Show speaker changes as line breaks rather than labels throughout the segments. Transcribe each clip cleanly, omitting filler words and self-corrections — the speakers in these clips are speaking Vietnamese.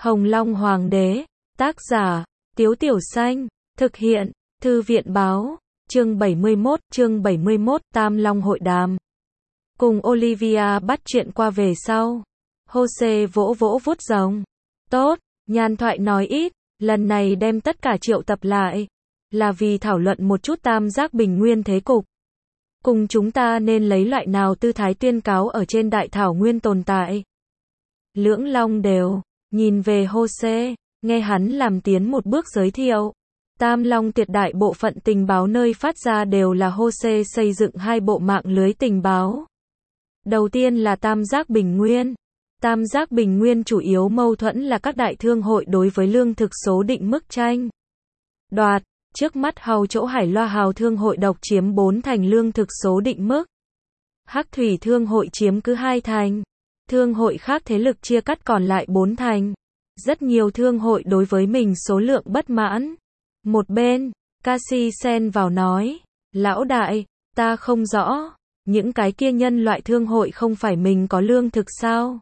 Hồng Long Hoàng đế, tác giả, Tiếu Tiểu Xanh, thực hiện, Thư viện báo, chương 71, Tam Long hội đàm. Cùng Olivia bắt chuyện qua về sau. Jose vỗ vỗ vuốt rồng. Tốt, nhàn thoại nói ít, lần này đem tất cả triệu tập lại, là vì thảo luận một chút tam giác bình nguyên thế cục. Cùng chúng ta nên lấy loại nào tư thái tuyên cáo ở trên đại thảo nguyên tồn tại. Lưỡng Long đều nhìn về Jose, nghe hắn làm tiến một bước giới thiệu. Tam Long tuyệt đại bộ phận tình báo nơi phát ra đều là Jose xây dựng hai bộ mạng lưới tình báo. Đầu tiên là Tam giác bình nguyên. Tam giác bình nguyên chủ yếu mâu thuẫn là các đại thương hội đối với lương thực số định mức tranh đoạt. Trước mắt hầu chỗ Hải Loa Hào thương hội độc chiếm 4 thành lương thực số định mức. Hắc Thủy thương hội chiếm cứ 2 thành. Thương hội khác thế lực chia cắt còn lại 4 thành. Rất nhiều thương hội đối với mình số lượng bất mãn. Một bên, Cassie xen vào nói, lão đại, ta không rõ, những cái kia nhân loại thương hội không phải mình có lương thực sao?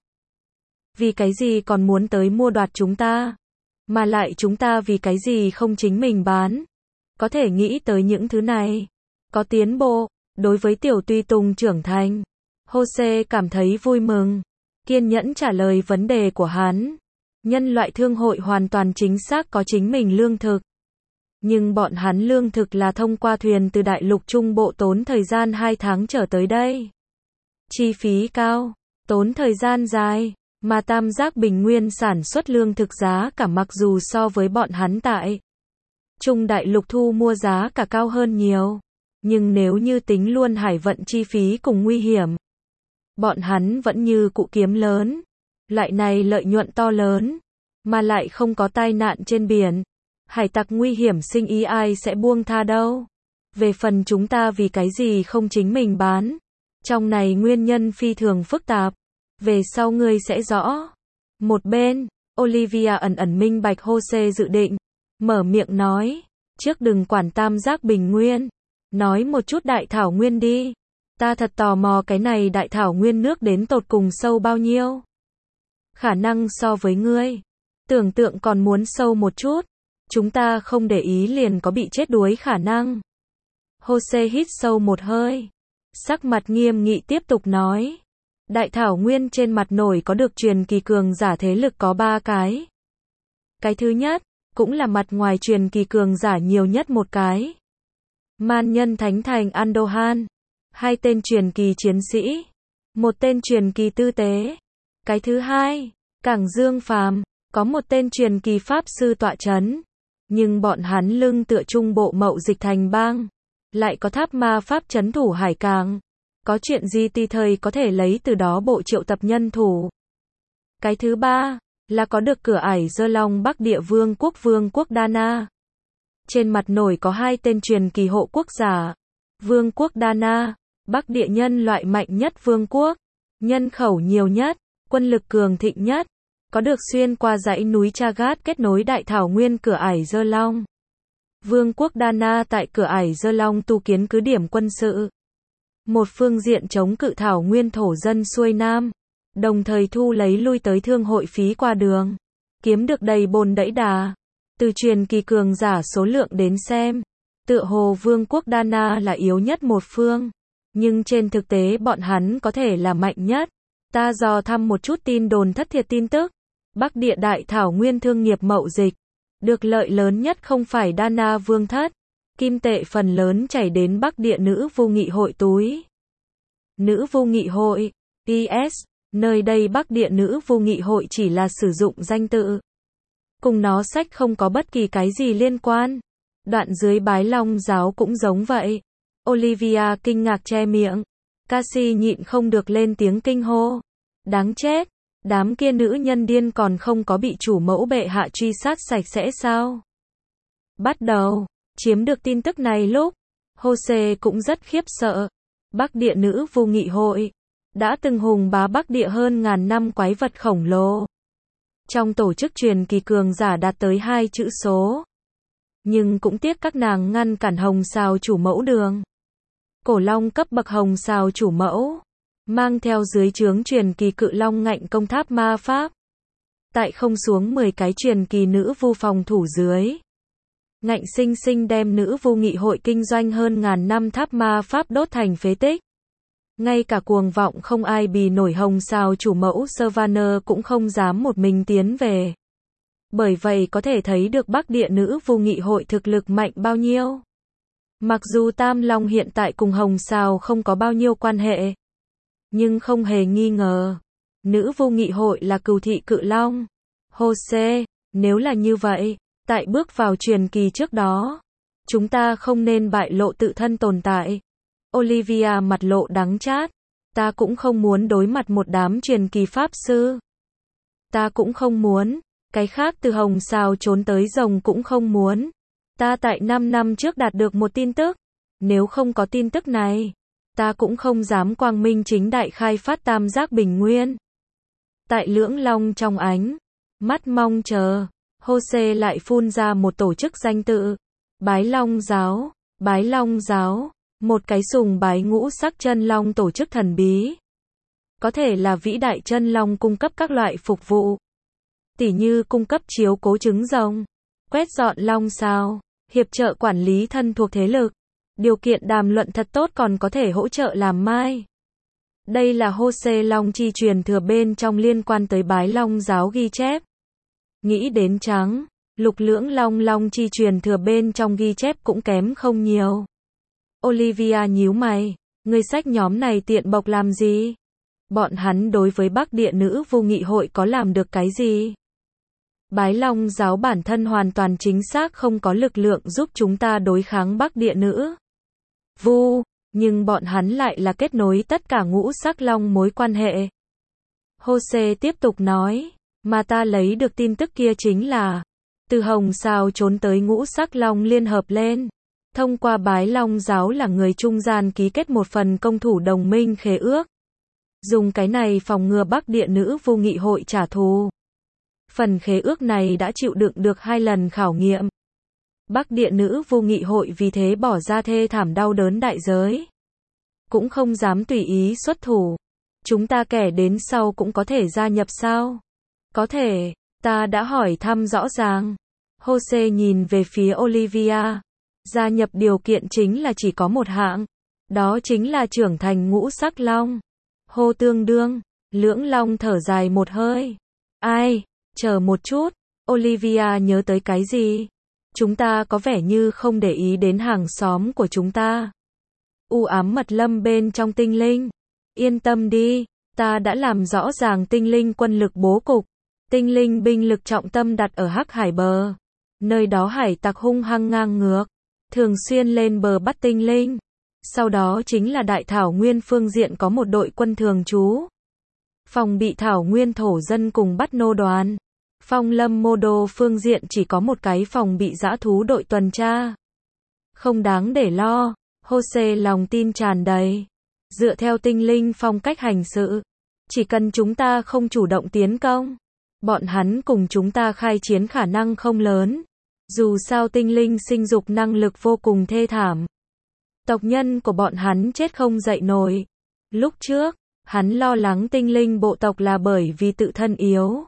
Vì cái gì còn muốn tới mua đoạt chúng ta? Mà lại chúng ta vì cái gì không chính mình bán? Có thể nghĩ tới những thứ này. Có tiến bộ, đối với tiểu tùy tùng trưởng thành. Jose cảm thấy vui mừng. Kiên nhẫn trả lời vấn đề của hắn. Nhân loại thương hội hoàn toàn chính xác có chính mình lương thực. Nhưng bọn hắn lương thực là thông qua thuyền từ đại lục trung bộ tốn thời gian 2 tháng trở tới đây. Chi phí cao, tốn thời gian dài, mà tam giác bình nguyên sản xuất lương thực giá cả mặc dù so với bọn hắn tại Trung đại lục thu mua giá cả cao hơn nhiều. Nhưng nếu như tính luôn hải vận chi phí cùng nguy hiểm, bọn hắn vẫn như cụ kiếm lớn. Loại này lợi nhuận to lớn, mà lại không có tai nạn trên biển. Hải tặc nguy hiểm sinh ý ai sẽ buông tha đâu. Về phần chúng ta vì cái gì không chính mình bán. Trong này nguyên nhân phi thường phức tạp. Về sau ngươi sẽ rõ. Một bên, Olivia ẩn ẩn minh bạch Jose dự định. Mở miệng nói. Trước đừng quản tam giác bình nguyên. Nói một chút đại thảo nguyên đi. Ta thật tò mò cái này đại thảo nguyên nước đến tột cùng sâu bao nhiêu. Khả năng so với ngươi. Tưởng tượng còn muốn sâu một chút. Chúng ta không để ý liền có bị chết đuối khả năng. Jose hít sâu một hơi. Sắc mặt nghiêm nghị tiếp tục nói. Đại thảo nguyên trên mặt nổi có được truyền kỳ cường giả thế lực có 3 cái. Cái thứ nhất, cũng là mặt ngoài truyền kỳ cường giả nhiều nhất một cái. Man nhân thánh thành Andohan. 2 tên truyền kỳ chiến sĩ. 1 tên truyền kỳ tư tế. Cái thứ hai, Cảng Dương Phàm, có 1 tên truyền kỳ pháp sư tọa chấn. Nhưng bọn hắn lưng tựa trung bộ mậu dịch thành bang. Lại có tháp ma pháp trấn thủ hải cảng. Có chuyện gì tùy thời có thể lấy từ đó bộ triệu tập nhân thủ. Cái thứ ba, là có được cửa ải Dơ Long Bắc Địa Vương quốc Dana. Trên mặt nổi có 2 tên truyền kỳ hộ quốc giả. Vương quốc Dana, Bắc Địa nhân loại mạnh nhất vương quốc. Nhân khẩu nhiều nhất, quân lực cường thịnh nhất. Có được xuyên qua dãy núi Chagat kết nối đại thảo nguyên cửa ải Dơ Long. Vương quốc Dana tại cửa ải Dơ Long tu kiến cứ điểm quân sự. Một phương diện chống cự thảo nguyên thổ dân xuôi nam. Đồng thời thu lấy lui tới thương hội phí qua đường. Kiếm được đầy bồn đẫy đà. Từ truyền kỳ cường giả số lượng đến xem. Tựa hồ vương quốc Dana là yếu nhất một phương. Nhưng trên thực tế bọn hắn có thể là mạnh nhất. Ta dò thăm một chút tin đồn thất thiệt tin tức. Bắc Địa đại thảo nguyên thương nghiệp mậu dịch. Được lợi lớn nhất không phải Dana vương thất. Kim tệ phần lớn chảy đến Bắc Địa nữ vô nghị hội túi. Nữ vô nghị hội, PS, nơi đây Bắc Địa nữ vô nghị hội chỉ là sử dụng danh tự. Cùng nó sách không có bất kỳ cái gì liên quan. Đoạn dưới Bái Long giáo cũng giống vậy. Olivia kinh ngạc che miệng. Cassie nhịn không được lên tiếng kinh hô. Đáng chết, đám kia nữ nhân điên còn không có bị chủ mẫu bệ hạ truy sát sạch sẽ sao? Bắt đầu, chiếm được tin tức này lúc, Jose cũng rất khiếp sợ. Bắc Địa nữ vô nghị hội, đã từng hùng bá Bắc Địa hơn ngàn năm quái vật khổng lồ. Trong tổ chức truyền kỳ cường giả đạt tới 2 chữ số. Nhưng cũng tiếc các nàng ngăn cản Hồng Sào chủ mẫu đường. Cổ long cấp bậc Hồng Sào chủ mẫu, mang theo dưới trướng truyền kỳ cự long ngạnh công tháp ma pháp. tại không xuống 10 cái truyền kỳ nữ vu phòng thủ dưới. Ngạnh sinh sinh đem nữ vu nghị hội kinh doanh hơn ngàn năm tháp ma pháp đốt thành phế tích. Ngay cả cuồng vọng không ai bì nổi hồng sao chủ mẫu Sylvaner cũng không dám một mình tiến về. Bởi vậy có thể thấy được Bắc Địa nữ vu nghị hội thực lực mạnh bao nhiêu. Mặc dù Tam Long hiện tại cùng hồng sao không có bao nhiêu quan hệ, nhưng không hề nghi ngờ, nữ vu nghị hội là cừu thị cự long. Jose, nếu là như vậy, tại bước vào truyền kỳ trước đó, chúng ta không nên bại lộ tự thân tồn tại. Olivia mặt lộ đắng chát. Ta cũng không muốn đối mặt một đám truyền kỳ pháp sư. Ta cũng không muốn. Cái khác từ hồng sao trốn tới rồng cũng không muốn. Ta tại 5 năm trước đạt được một tin tức. Nếu không có tin tức này, ta cũng không dám quang minh chính đại khai phát tam giác bình nguyên. Tại lưỡng long trong ánh mắt mong chờ, Jose lại phun ra một tổ chức danh tự. Bái Long giáo. Bái Long giáo, một cái sùng bái ngũ sắc chân long tổ chức thần bí. Có thể là vĩ đại chân long cung cấp các loại phục vụ. Tỉ như cung cấp chiếu cố trứng rồng, quét dọn long sao, hiệp trợ quản lý thân thuộc thế lực. Điều kiện đàm luận thật tốt còn có thể hỗ trợ làm mai. Đây là Jose Long chi truyền thừa bên trong liên quan tới Bái Long giáo ghi chép. Nghĩ đến trắng, lục lưỡng long chi truyền thừa bên trong ghi chép cũng kém không nhiều. Olivia nhíu mày, người sách nhóm này tiện bộc làm gì? Bọn hắn đối với Bắc Địa nữ vu nghị hội có làm được cái gì? Bái Long giáo bản thân hoàn toàn chính xác không có lực lượng giúp chúng ta đối kháng Bắc Địa nữ vu, nhưng bọn hắn lại là kết nối tất cả ngũ sắc long mối quan hệ. Jose tiếp tục nói, mà ta lấy được tin tức kia chính là, từ hồng sao trốn tới ngũ sắc long liên hợp lên. Thông qua Bái Long giáo là người trung gian ký kết một phần công thủ đồng minh khế ước. Dùng cái này phòng ngừa Bắc Địa nữ vu nghị hội trả thù. Phần khế ước này đã chịu đựng được 2 lần khảo nghiệm. Bắc Địa nữ vu nghị hội vì thế bỏ ra thê thảm đau đớn đại giới. Cũng không dám tùy ý xuất thủ. Chúng ta kẻ đến sau cũng có thể gia nhập sao? Có thể, ta đã hỏi thăm rõ ràng. Jose nhìn về phía Olivia. Gia nhập điều kiện chính là chỉ có một hạng. Đó chính là trưởng thành ngũ sắc long. Hô tương đương. Lưỡng long thở dài một hơi. Ai? Chờ một chút. Olivia nhớ tới cái gì? Chúng ta có vẻ như không để ý đến hàng xóm của chúng ta. U ám mật lâm bên trong tinh linh. Yên tâm đi. Ta đã làm rõ ràng tinh linh quân lực bố cục. Tinh linh binh lực trọng tâm đặt ở Hắc Hải bờ. Nơi đó hải tặc hung hăng ngang ngược. Thường xuyên lên bờ bắt tinh linh. Sau đó chính là đại thảo nguyên phương diện có một đội quân thường trú. Phòng bị thảo nguyên thổ dân cùng bắt nô đoàn. Phong lâm mô đô phương diện chỉ có một cái phòng bị dã thú đội tuần tra. Không đáng để lo. Jose lòng tin tràn đầy. Dựa theo tinh linh phong cách hành sự. Chỉ cần chúng ta không chủ động tiến công. Bọn hắn cùng chúng ta khai chiến khả năng không lớn. Dù sao tinh linh sinh dục năng lực vô cùng thê thảm. Tộc nhân của bọn hắn chết không dậy nổi. Lúc trước, hắn lo lắng tinh linh bộ tộc là bởi vì tự thân yếu.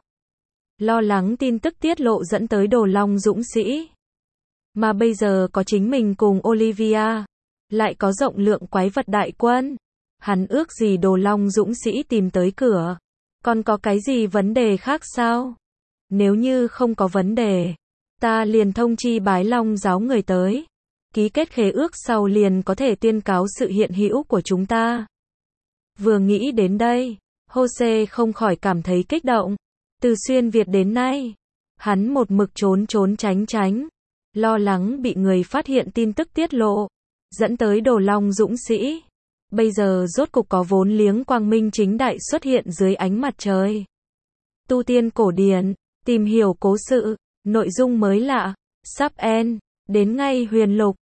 Lo lắng tin tức tiết lộ dẫn tới đồ long dũng sĩ. Mà bây giờ có chính mình cùng Olivia. Lại có rộng lượng quái vật đại quân. Hắn ước gì đồ long dũng sĩ tìm tới cửa. Còn có cái gì vấn đề khác sao? Nếu như không có vấn đề, ta liền thông chi Bái Long giáo người tới. Ký kết khế ước sau liền có thể tuyên cáo sự hiện hữu của chúng ta. Vừa nghĩ đến đây, Jose không khỏi cảm thấy kích động. Từ xuyên Việt đến nay, hắn một mực trốn tránh, lo lắng bị người phát hiện tin tức tiết lộ, dẫn tới đồ long dũng sĩ. Bây giờ rốt cục có vốn liếng quang minh chính đại xuất hiện dưới ánh mặt trời. Tu tiên cổ điển, tìm hiểu cố sự, nội dung mới lạ, sắp end, đến ngay huyền lục.